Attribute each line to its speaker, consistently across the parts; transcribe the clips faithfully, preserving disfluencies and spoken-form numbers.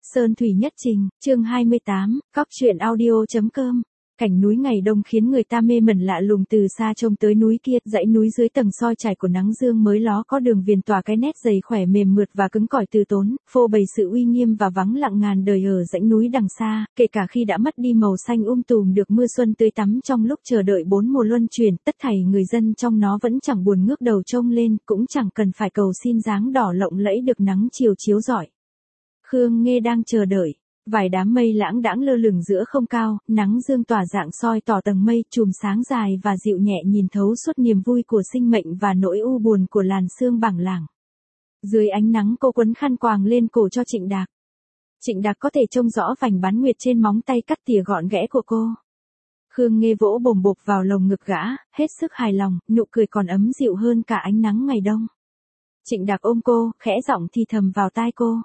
Speaker 1: Sơn thủy nhất trình, chương hai mươi tám, cóc truyện audio.com. Cảnh núi ngày đông khiến người ta mê mẩn lạ lùng, từ xa trông tới núi kia, dãy núi dưới tầng soi trải của nắng dương mới ló có đường viền tỏa cái nét dày khỏe mềm mượt và cứng cỏi từ tốn, phô bày sự uy nghiêm và vắng lặng ngàn đời ở dãy núi đằng xa, kể cả khi đã mất đi màu xanh um tùm được mưa xuân tưới tắm trong lúc chờ đợi bốn mùa luân chuyển, tất thảy người dân trong nó vẫn chẳng buồn ngước đầu trông lên, cũng chẳng cần phải cầu xin dáng đỏ lộng lẫy được nắng chiều chiếu rọi. Khương Nghê đang chờ đợi. Vài đám mây lãng đãng lơ lửng giữa không cao, nắng dương tỏa dạng soi tỏ tầng mây, chùm sáng dài và dịu nhẹ nhìn thấu suốt niềm vui của sinh mệnh và nỗi u buồn của làn sương bảng lảng. Dưới ánh nắng cô quấn khăn quàng lên cổ cho Trịnh Đạc. Trịnh Đạc có thể trông rõ vành bán nguyệt trên móng tay cắt tỉa gọn ghẽ của cô. Khương Nghê vỗ bồm bộp vào lồng ngực gã, hết sức hài lòng, nụ cười còn ấm dịu hơn cả ánh nắng ngày đông. Trịnh Đạc ôm cô, khẽ giọng thì thầm vào tai cô.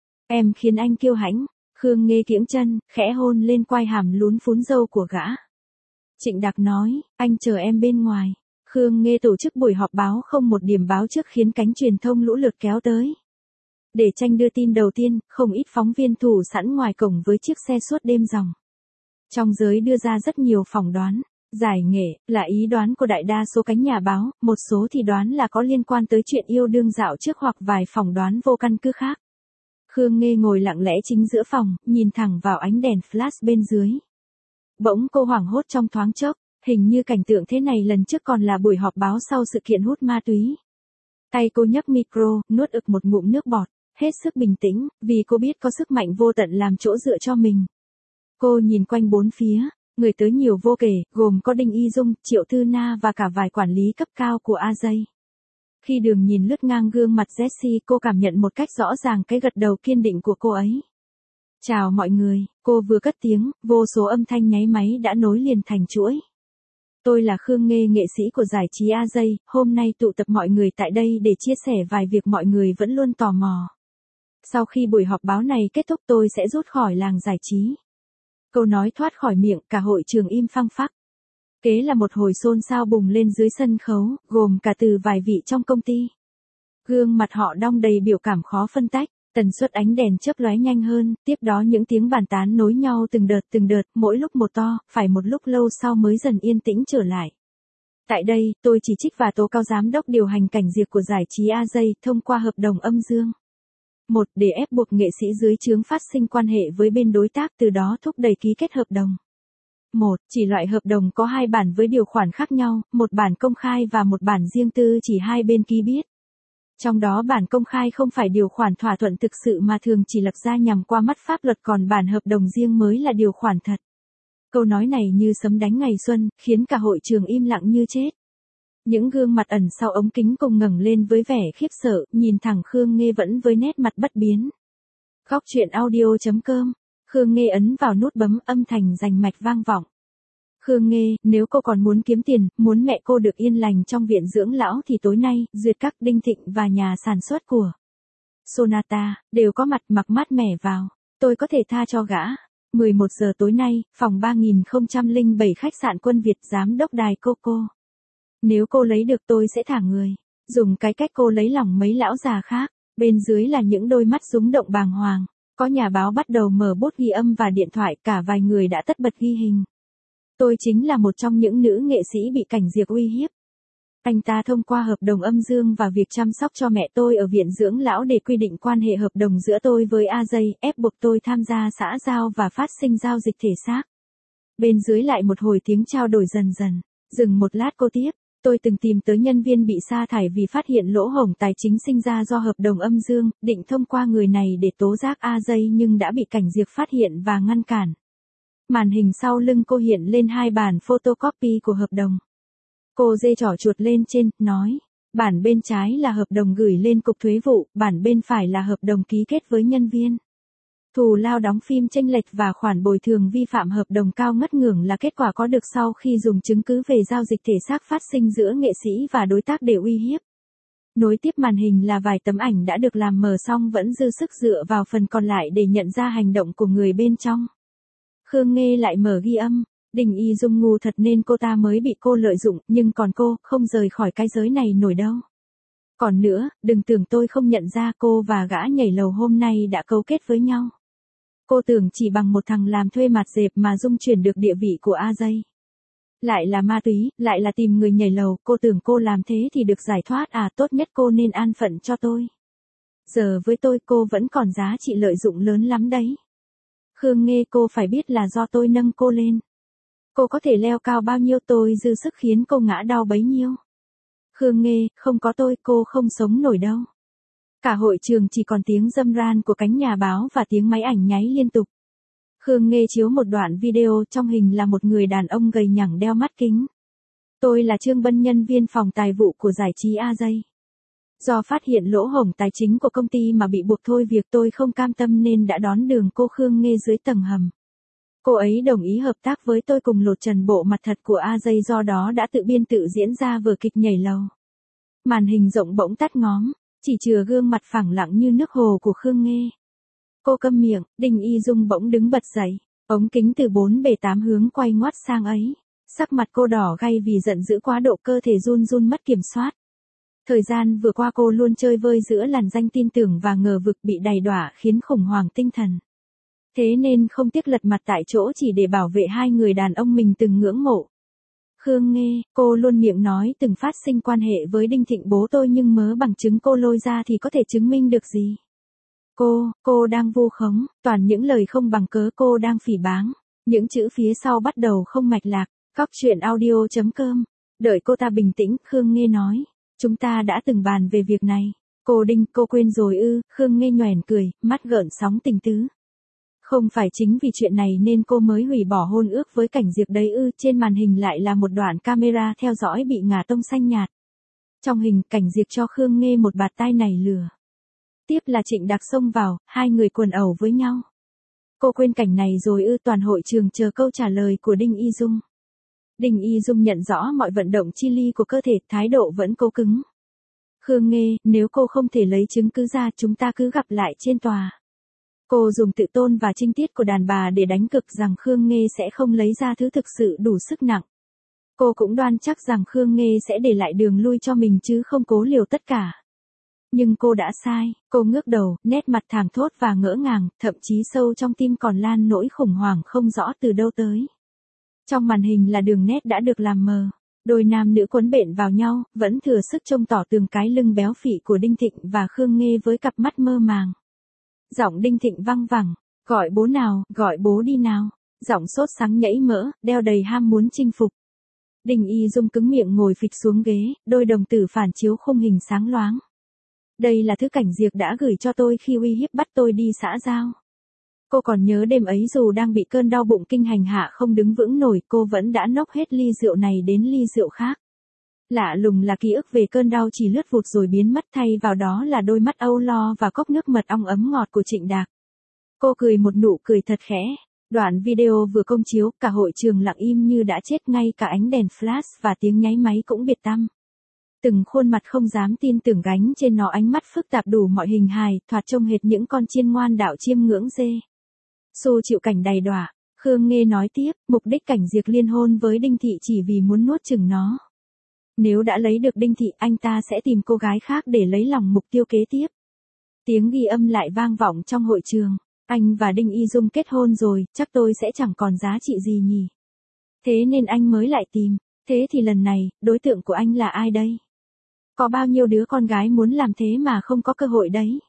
Speaker 1: Em khiến anh kiêu hãnh. Khương Nghê kiễng chân, khẽ hôn lên quai hàm lún phún râu của gã. Trịnh Đạc nói, anh chờ em bên ngoài. Khương Nghê tổ chức buổi họp báo không một điểm báo trước khiến cánh truyền thông lũ lượt kéo tới. Để tranh đưa tin đầu tiên, không ít phóng viên thủ sẵn ngoài cổng với chiếc xe suốt đêm dòng. Trong giới đưa ra rất nhiều phỏng đoán. Giải nghệ, là ý đoán của đại đa số cánh nhà báo, một số thì đoán là có liên quan tới chuyện yêu đương dạo trước hoặc vài phỏng đoán vô căn cứ khác. Khương Nghê ngồi lặng lẽ chính giữa phòng, nhìn thẳng vào ánh đèn flash bên dưới. Bỗng cô hoảng hốt trong thoáng chốc, hình như cảnh tượng thế này lần trước còn là buổi họp báo sau sự kiện hút ma túy. Tay cô nhấc micro, nuốt ực một ngụm nước bọt, hết sức bình tĩnh, vì cô biết có sức mạnh vô tận làm chỗ dựa cho mình. Cô nhìn quanh bốn phía, người tới nhiều vô kể, gồm có Đinh Y Dung, Triệu Thư Na và cả vài quản lý cấp cao của a gi. Khi Đường nhìn lướt ngang gương mặt Jessie, cô cảm nhận một cách rõ ràng cái gật đầu kiên định của cô ấy. Chào mọi người, cô vừa cất tiếng, vô số âm thanh nháy máy đã nối liền thành chuỗi. Tôi là Khương Nghê, nghệ sĩ của giải trí a gi, hôm nay tụ tập mọi người tại đây để chia sẻ vài việc mọi người vẫn luôn tò mò. Sau khi buổi họp báo này kết thúc tôi sẽ rút khỏi làng giải trí. Câu nói thoát khỏi miệng, cả hội trường im phăng phắc. Kế là một hồi xôn xao bùng lên dưới sân khấu, gồm cả từ vài vị trong công ty. Gương mặt họ đong đầy biểu cảm khó phân tách, tần suất ánh đèn chớp lóe nhanh hơn, tiếp đó những tiếng bàn tán nối nhau từng đợt từng đợt, mỗi lúc một to, phải một lúc lâu sau mới dần yên tĩnh trở lại. Tại đây, tôi chỉ trích và tố cáo giám đốc điều hành cảnh diệt của giải trí a gi thông qua hợp đồng âm dương. một. Để ép buộc nghệ sĩ dưới trướng phát sinh quan hệ với bên đối tác, từ đó thúc đẩy ký kết hợp đồng. một. Chỉ loại hợp đồng có hai bản với điều khoản khác nhau, một bản công khai và một bản riêng tư chỉ hai bên ký biết. Trong đó bản công khai không phải điều khoản thỏa thuận thực sự mà thường chỉ lập ra nhằm qua mắt pháp luật, còn bản hợp đồng riêng mới là điều khoản thật. Câu nói này như sấm đánh ngày xuân, khiến cả hội trường im lặng như chết. Những gương mặt ẩn sau ống kính cùng ngẩng lên với vẻ khiếp sợ, nhìn thẳng Khương Nghê vẫn với nét mặt bất biến. Cóc truyện audio.com. Khương Nghê ấn vào nút bấm, âm thanh rành mạch vang vọng. Khương Nghê, nếu cô còn muốn kiếm tiền, muốn mẹ cô được yên lành trong viện dưỡng lão thì tối nay, Duyệt Các, Đinh Thịnh và nhà sản xuất của Sonata đều có mặt, mặc mát mẻ vào. Tôi có thể tha cho gã. mười một giờ tối nay, phòng ba nghìn không trăm lẻ bảy khách sạn Quân Việt, giám đốc đài Coco. Nếu cô lấy được tôi sẽ thả người. Dùng cái cách cô lấy lòng mấy lão già khác. Bên dưới là những đôi mắt rúng động bàng hoàng. Có nhà báo bắt đầu mở bút ghi âm và điện thoại, cả vài người đã tất bật ghi hình. Tôi chính là một trong những nữ nghệ sĩ bị cảnh diệt uy hiếp. Anh ta thông qua hợp đồng âm dương và việc chăm sóc cho mẹ tôi ở viện dưỡng lão để quy định quan hệ hợp đồng giữa tôi với a gi, ép buộc tôi tham gia xã giao và phát sinh giao dịch thể xác. Bên dưới lại một hồi tiếng trao đổi dần dần. Dừng một lát cô tiếp. Tôi từng tìm tới nhân viên bị sa thải vì phát hiện lỗ hổng tài chính sinh ra do hợp đồng âm dương, định thông qua người này để tố giác a gi nhưng đã bị cảnh diệt phát hiện và ngăn cản. Màn hình sau lưng cô hiện lên hai bản photocopy của hợp đồng. Cô giơ trỏ chuột lên trên, nói, bản bên trái là hợp đồng gửi lên cục thuế vụ, bản bên phải là hợp đồng ký kết với nhân viên. Thù lao đóng phim chênh lệch và khoản bồi thường vi phạm hợp đồng cao ngất ngưởng là kết quả có được sau khi dùng chứng cứ về giao dịch thể xác phát sinh giữa nghệ sĩ và đối tác để uy hiếp. Nối tiếp màn hình là vài tấm ảnh đã được làm mờ xong vẫn dư sức dựa vào phần còn lại để nhận ra hành động của người bên trong. Khương Nghê lại mở ghi âm. Đinh Y Dung ngu thật nên cô ta mới bị cô lợi dụng, nhưng còn cô, không rời khỏi cái giới này nổi đâu. Còn nữa, đừng tưởng tôi không nhận ra cô và gã nhảy lầu hôm nay đã cấu kết với nhau. Cô tưởng chỉ bằng một thằng làm thuê mặt dẹp mà dung chuyển được địa vị của A Dây. Lại là ma túy, lại là tìm người nhảy lầu, cô tưởng cô làm thế thì được giải thoát à, tốt nhất cô nên an phận cho tôi. Giờ với tôi cô vẫn còn giá trị lợi dụng lớn lắm đấy. Khương Nghê, cô phải biết là do tôi nâng cô lên. Cô có thể leo cao bao nhiêu tôi dư sức khiến cô ngã đau bấy nhiêu. Khương Nghê, không có tôi cô không sống nổi đâu. Cả hội trường chỉ còn tiếng râm ran của cánh nhà báo và tiếng máy ảnh nháy liên tục. Khương Nghê chiếu một đoạn video, trong hình là một người đàn ông gầy nhẳng đeo mắt kính. Tôi là Trương Bân, nhân viên phòng tài vụ của giải trí A Dây. Do phát hiện lỗ hổng tài chính của công ty mà bị buộc thôi việc, tôi không cam tâm nên đã đón đường cô Khương Nghê dưới tầng hầm. Cô ấy đồng ý hợp tác với tôi cùng lột trần bộ mặt thật của A Dây, do đó đã tự biên tự diễn ra vở kịch nhảy lầu. Màn hình rộng bỗng tắt ngóm, chỉ chừa gương mặt phẳng lặng như nước hồ của Khương Nghê. Cô câm miệng, Đinh Y Dung bỗng đứng bật dậy, ống kính từ bốn bề tám hướng quay ngoắt sang ấy. Sắc mặt cô đỏ gay vì giận dữ quá độ, cơ thể run run mất kiểm soát. Thời gian vừa qua cô luôn chơi vơi giữa làn danh tin tưởng và ngờ vực, bị đầy đọa khiến khủng hoảng tinh thần. Thế nên không tiếc lật mặt tại chỗ chỉ để bảo vệ hai người đàn ông mình từng ngưỡng mộ. Khương Nghê, cô luôn miệng nói từng phát sinh quan hệ với Đinh Thịnh bố tôi, nhưng mớ bằng chứng cô lôi ra thì có thể chứng minh được gì? Cô, cô đang vu khống, toàn những lời không bằng cớ, cô đang phỉ báng. Những chữ phía sau bắt đầu không mạch lạc. Cóc truyện audio chấm com. Đợi cô ta bình tĩnh, Khương Nghê nói. Chúng ta đã từng bàn về việc này. Cô Đinh, cô quên rồi ư? Khương Nghê nhoẻn cười, mắt gợn sóng tình tứ. Không phải chính vì chuyện này nên cô mới hủy bỏ hôn ước với Cảnh Diệp đấy ư? Trên màn hình lại là một đoạn camera theo dõi bị ngả tông xanh nhạt. Trong hình, Cảnh Diệp cho Khương Nghê một bạt tai nảy lửa. Tiếp là Trịnh Đạc xông vào, hai người quần ẩu với nhau. Cô quên cảnh này rồi ư? Toàn hội trường chờ câu trả lời của Đinh Y Dung. Đinh Y Dung nhận rõ mọi vận động chi li của cơ thể, thái độ vẫn cố cứng. Khương Nghê, nếu cô không thể lấy chứng cứ ra, chúng ta cứ gặp lại trên tòa. Cô dùng tự tôn và trinh tiết của đàn bà để đánh cược rằng Khương Nghê sẽ không lấy ra thứ thực sự đủ sức nặng. Cô cũng đoan chắc rằng Khương Nghê sẽ để lại đường lui cho mình chứ không cố liều tất cả. Nhưng cô đã sai, cô ngước đầu, nét mặt thảng thốt và ngỡ ngàng, thậm chí sâu trong tim còn lan nỗi khủng hoảng không rõ từ đâu tới. Trong màn hình là đường nét đã được làm mờ. Đôi nam nữ quấn bện vào nhau, vẫn thừa sức trông tỏ tường cái lưng béo phì của Đinh Thịnh và Khương Nghê với cặp mắt mơ màng. Giọng Đinh Thịnh văng vẳng, gọi bố nào, gọi bố đi nào. Giọng sốt sắng nhảy mỡ, đeo đầy ham muốn chinh phục. Đinh Y Dung cứng miệng ngồi phịch xuống ghế, đôi đồng tử phản chiếu khung hình sáng loáng. Đây là thứ Cảnh Diệp đã gửi cho tôi khi uy hiếp bắt tôi đi xã giao. Cô còn nhớ đêm ấy dù đang bị cơn đau bụng kinh hành hạ không đứng vững nổi, cô vẫn đã nốc hết ly rượu này đến ly rượu khác. Lạ lùng là ký ức về cơn đau chỉ lướt vụt rồi biến mất, thay vào đó là đôi mắt âu lo và cốc nước mật ong ấm ngọt của Trịnh Đạc. Cô cười một nụ cười thật khẽ. Đoạn video vừa công chiếu, cả hội trường lặng im như đã chết, ngay cả ánh đèn flash và tiếng nháy máy cũng biệt tăm. Từng khuôn mặt không dám tin tưởng gánh trên nó ánh mắt phức tạp đủ mọi hình hài, thoạt trông hệt những con chiên ngoan đạo chiêm ngưỡng dê. Xu chịu cảnh đầy đọa, Khương Nghê nói tiếp, mục đích Cảnh Diệp liên hôn với Đinh Thị chỉ vì muốn nuốt chửng nó. Nếu đã lấy được Đinh Thị, anh ta sẽ tìm cô gái khác để lấy lòng mục tiêu kế tiếp. Tiếng ghi âm lại vang vọng trong hội trường. Anh và Đinh Y Dung kết hôn rồi, chắc tôi sẽ chẳng còn giá trị gì nhỉ. Thế nên anh mới lại tìm. Thế thì lần này, đối tượng của anh là ai đây? Có bao nhiêu đứa con gái muốn làm thế mà không có cơ hội đấy?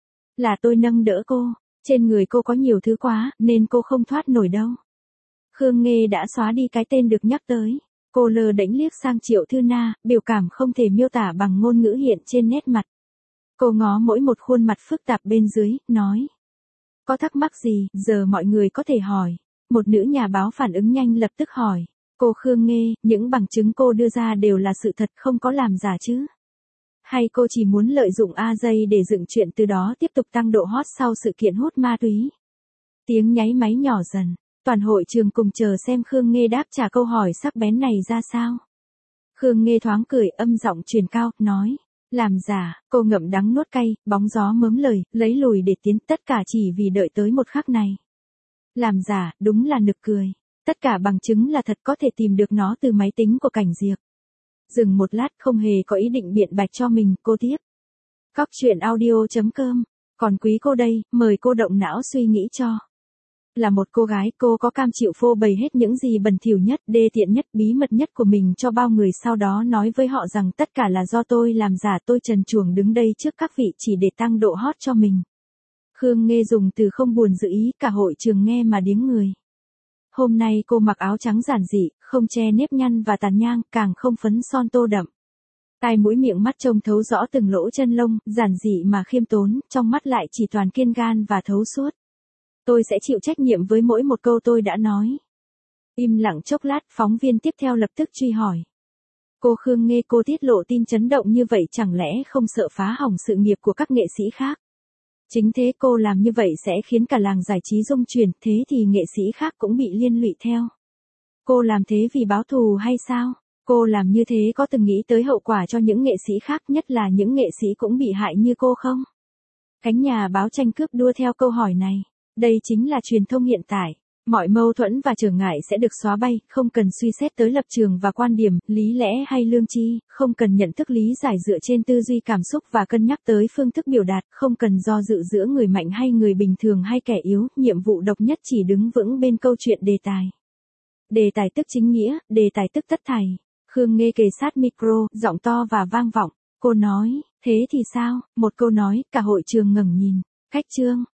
Speaker 1: Là tôi nâng đỡ cô. Trên người cô có nhiều thứ quá, nên cô không thoát nổi đâu. Khương Nghê đã xóa đi cái tên được nhắc tới. Cô lơ đễnh liếc sang Triệu Thư Na, biểu cảm không thể miêu tả bằng ngôn ngữ hiện trên nét mặt. Cô ngó mỗi một khuôn mặt phức tạp bên dưới, nói. Có thắc mắc gì, giờ mọi người có thể hỏi. Một nữ nhà báo phản ứng nhanh lập tức hỏi. Cô Khương Nghê, những bằng chứng cô đưa ra đều là sự thật, không có làm giả chứ? Hay cô chỉ muốn lợi dụng A Dây để dựng chuyện, từ đó tiếp tục tăng độ hot sau sự kiện hút ma túy? Tiếng nháy máy nhỏ dần, toàn hội trường cùng chờ xem Khương Nghê đáp trả câu hỏi sắc bén này ra sao. Khương Nghê thoáng cười, âm giọng truyền cao, nói. Làm giả, cô ngậm đắng nuốt cay, bóng gió mớm lời, lấy lùi để tiến, tất cả chỉ vì đợi tới một khắc này. Làm giả, đúng là nực cười. Tất cả bằng chứng là thật, có thể tìm được nó từ máy tính của Cảnh Diệp. Dừng một lát, không hề có ý định biện bạch cho mình, cô tiếp. Cóc truyện audio chấm com. Còn quý cô đây, mời cô động não suy nghĩ cho. Là một cô gái, cô có cam chịu phô bày hết những gì bẩn thỉu nhất, đê tiện nhất, bí mật nhất của mình cho bao người, sau đó nói với họ rằng tất cả là do tôi làm giả, tôi trần truồng đứng đây trước các vị chỉ để tăng độ hot cho mình. Khương Nghê dùng từ không buồn dự ý, cả hội trường nghe mà điếng người. Hôm nay cô mặc áo trắng giản dị, không che nếp nhăn và tàn nhang, càng không phấn son tô đậm. Tai mũi miệng mắt trông thấu rõ từng lỗ chân lông, giản dị mà khiêm tốn, trong mắt lại chỉ toàn kiên gan và thấu suốt. Tôi sẽ chịu trách nhiệm với mỗi một câu tôi đã nói. Im lặng chốc lát, phóng viên tiếp theo lập tức truy hỏi. Cô Khương Nghê, cô tiết lộ tin chấn động như vậy chẳng lẽ không sợ phá hỏng sự nghiệp của các nghệ sĩ khác? Chính thế, cô làm như vậy sẽ khiến cả làng giải trí rung chuyển, thế thì nghệ sĩ khác cũng bị liên lụy theo. Cô làm thế vì báo thù hay sao? Cô làm như thế có từng nghĩ tới hậu quả cho những nghệ sĩ khác, nhất là những nghệ sĩ cũng bị hại như cô không? Cánh nhà báo tranh cướp đua theo câu hỏi này. Đây chính là truyền thông hiện tại. Mọi mâu thuẫn và trở ngại sẽ được xóa bay, không cần suy xét tới lập trường và quan điểm, lý lẽ hay lương tri, không cần nhận thức lý giải dựa trên tư duy cảm xúc và cân nhắc tới phương thức biểu đạt, không cần do dự giữa người mạnh hay người bình thường hay kẻ yếu, nhiệm vụ độc nhất chỉ đứng vững bên câu chuyện đề tài. Đề tài tức chính nghĩa, đề tài tức tất thảy. Khương Nghê kề sát micro, giọng to và vang vọng. Cô nói, thế thì sao? Một câu nói, cả hội trường ngẩng nhìn. Khách trương.